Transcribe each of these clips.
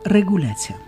Ռեգուլյացիա։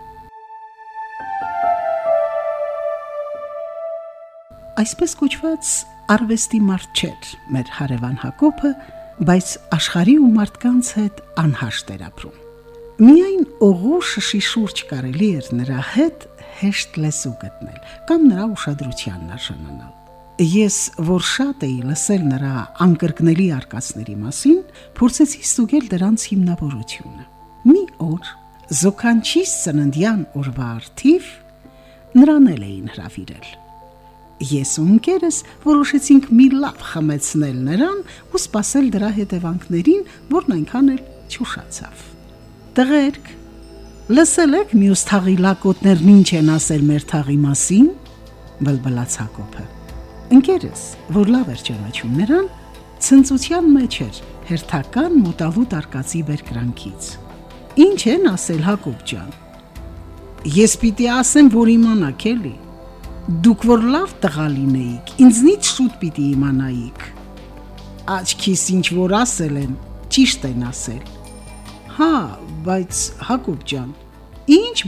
Այսպես կոչված արվեստի մարդ չէր մեր հարևան Հակոբը, բայց աշխարհի ու մարդկանց հետ անհաշտ էր ապրում։ Միայն օղու շշի շուրջ կարելի էր նրա հետ հեշտ լեզու գտնել կամ նրա ուշադրությանն արժանանալ։ Ես, որ շատ էի լսել նրա անկրկնելի արկածների մասին, փորձեցի ստուգել դրանց հիմնավորությունը։ Մի օր Զոքանչիս ծննդյան օրվա առթիվ նրան էին հրավիրել։ Ես ու ընկերս որոշեցինք մի լավ խմեցնել նրան ու սպասել դրա հետևանքներին, որն այնքան էլ չուշացավ։ Տղերք, լսել եք մյուս թաղի լակոտներն ինչ են ասել մեր թաղի մասին, բլբլաց Հակոբը։ Ընկերս, որ լավ էր ճանաչում նրան, ցնծության մեջ էր հերթական մոտալուտ արկածի բերկրանքից։ Ինչ են ասել, Հակոբ ջան։ Ես պիտի ասեմ, որ իմանաք էլի։ Դուք որ լավ տղա լինեիք, ինձնից շուտ պիտի իմանայիք։ Աչքիս ինչ որ ասել են, ճիշտ են ասել։ Հա, բայց Հակոբ ջան, ինչ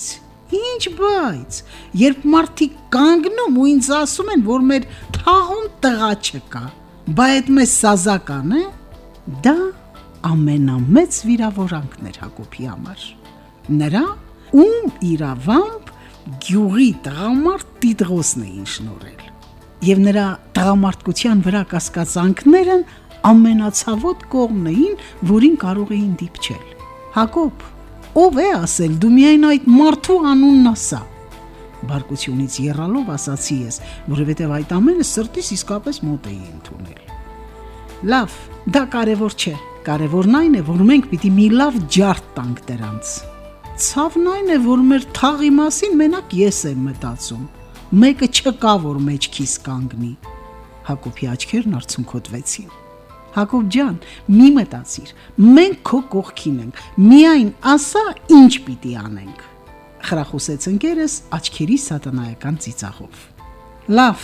բայց, երբ մարդիկ կանգնում ու ինձ ասում են, որ մեր թաղում տղա չկա, բա այդ մեզ սազական է, դա ամենամեծ վիրավորանքն էր Հակոբի համար։ Նրա ում իրավամբ գյուղի տղամարդ Տիտղոսն էին շնորհել, եւ նրա տղամարդկության վրա կասկածանքներն ամենացավոտ կողմն էին, որին կարող էին դիպչել։ Հակոբ, ով է ասել, դու միայն այդ մարդու անունն ասա։ Բարկությունից եռալով ասացի ես, որովհետև այդ ամենը սրտիս իսկապես մոտ էի ընդունել։ Լավ, դա կարևոր չէ, կարևորն այն է, որ մենք պիտի մի լավ ջարդ տանք դրանց։ Ցավն այն է, որ մեր թաղի մասին մենակ ես եմ մտածում։ Մեկը չկա, որ մեջքիս կանգնի։ Հակոբի աչքերն արցունքոտվեցին։ Հակոբ ջան, մի մտածիր, մենք քո կողքին ենք, միայն ասա ինչ պիտի անենք։ Խրախուսեց ընկերս աչքերի սատանայական ծիծաղով։ Լավ,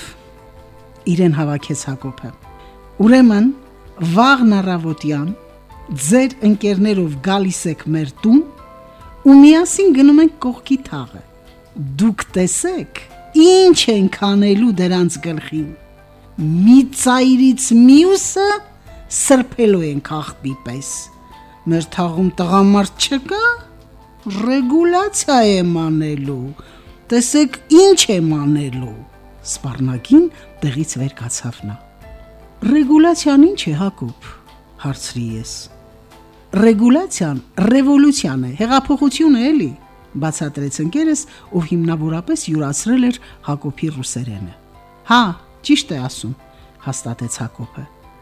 իրեն հավաքեց Հակոբը։ Ուրեմն վաղն առավոտյան ձեր ընկերներով գալիս եք մեր տուն ու միասին գնում ենք կողքի թաղը։ Դուք տեսեք, ինչ ենք անելու դրանց գլխին։ Մի ծայրից մյուսը սրբելու ենք աղբի պես։ Մեր թաղում տղամարդ չկա, ռեգուլյացիա եմ անելու, տեսեք ինչ եմ անելու։ Սպառնագին տեղից վեր կացավ նա։ Ռեգուլյացիան ինչ է, Հակոբ, հարցրի ես։ Ռեգուլյացիան ռևոլյուցիան է, հեղափոխություն է էլի, բացատրեց ընկերս, ով հիմնավորապես յուրացրել էր Հակոբի ռուսերենը։ Հա, ճիշտ է ասում, հաստատեց Հակոբը։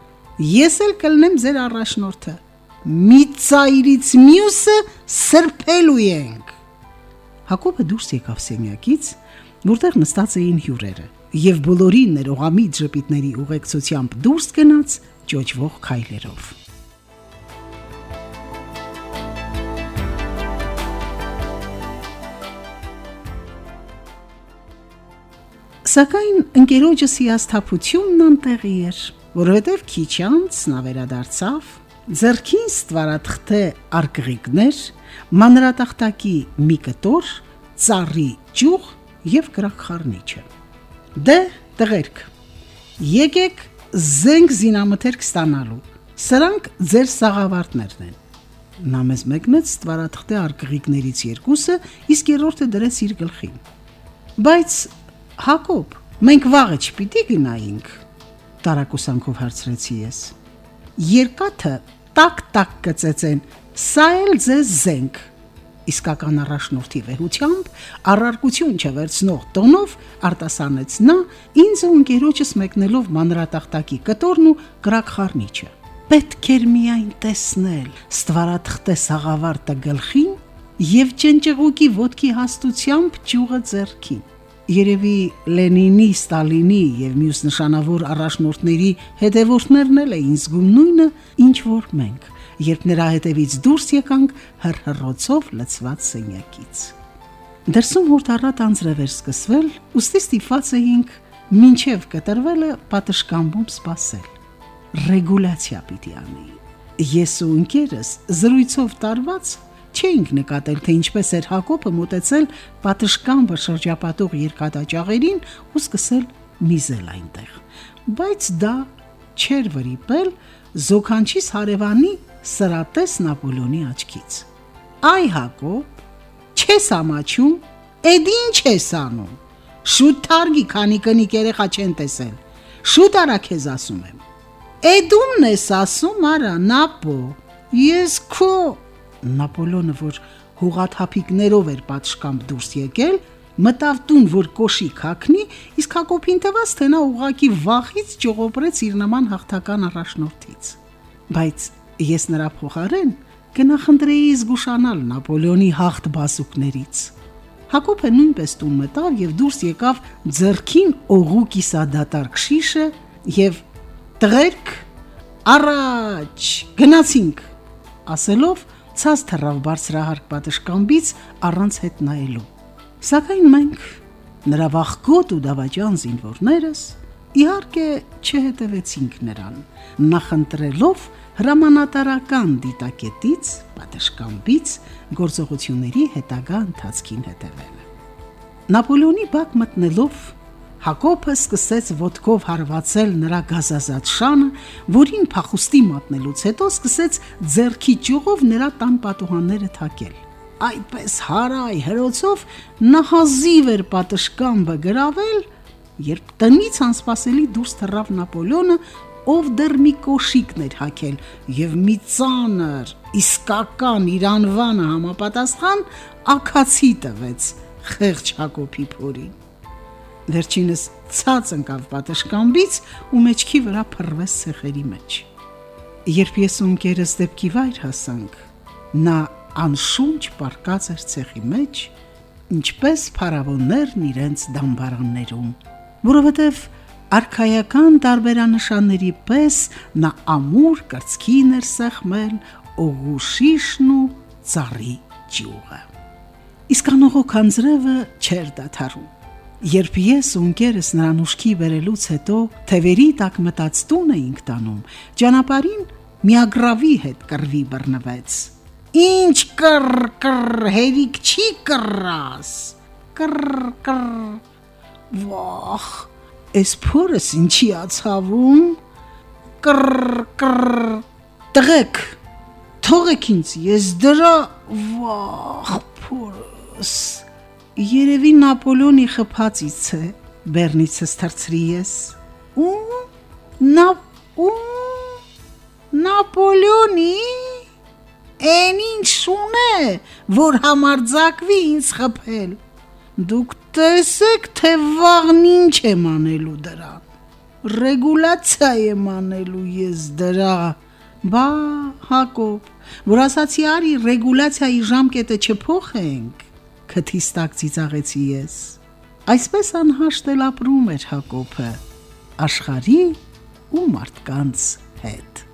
Ես էլ կլնեմ ձեր առաջնորդը։ Մի ծայրից մյուսը սրբելու ենք։ Հակոբը դուրս եկավ սենյակից, որտեղ նստած էին հյուրերը, եւ բոլորին ներողամիտ ժպիտների ուղեկցությամբ դուրս գնաց ճոճվող քայլերով։ Սակայն ընկերոջս հիասթափությունն անտեղի էր, որովհետև քիչ անց նա վերադարձավ, ձեռքին ստվարաթղթե արկղիկներ, մանրատախտակի մի կտոր, ծառի ճյուղ եւ կրակխառնիչը։ Դե, տղերք, եկեք զենք զինամթերք ստանալու, սրանք ձեր սաղավարտներն են։ Նա մեզ մեկնեց ստվարաթղթե արկղիկներից երկուսը, իսկ երրորդը դրեց իր գլխին։ Բայց Հակոբ, մենք վաղը չպիտի գնայինք, տարակուսանքով հարցրեցի ես։ Երկաթը տակ-տակ կծեցեն, սա էլ ձեզ զենք։ Իսկական առաջնորդի վեհությամբ, առարկություն չվերցնող տոնով արտասանեց նա, ինձ ու ընկերոջս մեկնելով մանրատախտակի կտորն ու կրակխառնիչը։ Պետք էր միայն տեսնել ստվարաթղթե սաղավարտը գլխին եւ ճնճղուկի ոտքի հաստությամբ ճյուղը ձեռքին։ Երևի Լենինի, Ստալինի եւ մյուս նշանավոր առաջնորդների հետևորդներն էլ էին զգում նույնը, ինչ որ մենք, երբ նրա հետևից դուրս եկանք հռհռոցով լցված սենյակից։ Դրսում հորթառատ անձրև էր սկսվել, ուստի ստիպված էինք մինչև կտրվելը պատշգամբում սպասել։ Ռեգուլյացիա պիտի անեի։ Ես ու ընկերս զրույցով տարված չէինք նկատել, թե ինչպես էր Հակոբը մոտեցել պատշգամբը շրջապատող երկաթաճաղերին ու սկսել միզել այնտեղ։ Բայց դա չէր վրիպել զոքանչիս հարևանի սրատես Նապոլեոնի աչքից։ Այ Հակոբ, չես ամաչում, էդ ինչ ես անում։ Շուտ թարգի, քանի կնիկ երեխա չեն տեսել։ Շուտ արա քեզ ասում եմ։ Էդ ումն ես ասում, արա, Նապո։ Ես քո Նապոլեոնը, որ հողաթափիկներով էր պատշգամբ դուրս եկել, մտավ տուն, որ կոշիկ հագնի, իսկ Հակոբին թվաց, թե նա ուղղակի վախից ճողոպրեց իր նման հաղթական առաջնորդից։ Բայց ես նրա փոխարեն կնախընտրեի զգուշանալ Նապոլեոնի հաղթ բազուկներից։ Հակոբը նույնպես տուն մտավ եւ դուրս եկավ ձեռքին օղու կիսադատարկ շիշը եւ «Տղերք, առաջ, գնացինք» ասելով ցած թռավ բարձրահարկ պատշգամբից առանց հետ նայելու։ Սակայն մենք, նրա վախկոտ ու դավաճան զինվորներս, իհարկե չհետևեցինք նրան, նախընտրելով հրամանատարական դիտակետից, պատշգամբից գործողությունների հետագա ընթացքին հետևելը։ Նապոլեոնի բակ մտնելով Հակոբը սկսեց ոտքով հարվածել նրա գազազատ շանը, որին փախուստի մատնելուց հետո սկսեց ձեռքի ճյուղով նրա տան պատուհանները թակել։ Այդպես հարայ հրոցով նա հազիվ էր պատշգամբը գրավել, երբ տնից անսպասելի դուրս թռավ Նապոլեոնը, ով դեռ մի կոշիկն էր հագել եւ մի ծանր, իսկական իր անվանը համապատասխան աքացի տվեց խեղճ Հակոբի փորին։ Վերջինս ցած ընկավ պատշգամբից ու մեջքի վրա փռվեց ցեխերի մեջ։ Երբ ես ու ընկերս դեպքի վայր հասանք, նա անշունչ պառկած էր ցեխի մեջ, ինչպես փարավոններն իրենց դամբարաններում, որովհետև արքայական տարբերանշանների պես նա ամուր կրծքին էր սեղմել օղու շիշն ու ծառի ճյուղը։ Իսկ անողոք անձրևը չէր դադարում։ Երբ ես ու ընկերս նրան ուշքի բերելուց հետո թևերի տակ մտած տուն էինք տանում, ճանապարհին միագրավի հետ կռվի բռնվեց։ Ինչ կռ, հերիք չի կռաս։ Կռ։ Վախ, էս փորս ինչի ացավում։ Կռ։ Տղեկ, թողեք ինձ, ես դրա վախ փորս։ Երևի Նապոլեոնի խփածից է, բեռնիցս թռցրի ես։ Նապոլեոնի, են ինչ շունե, որ համարձակվի ինձ խփել։ Դուք տեսեք, թե վաղն ինչ եմ անելու դրան։ Ռեգուլացիա եմ անելու ես դրա։ Բա, Հակոբ, որ ասացի արի ռեգուլացիայի ժամկետը չփոխենք, քթից տակ ծիծաղեցի ես։ Այսպես անհաշտ էլ ապրում էր Հակոբը աշխարհի ու մարդկանց հետ։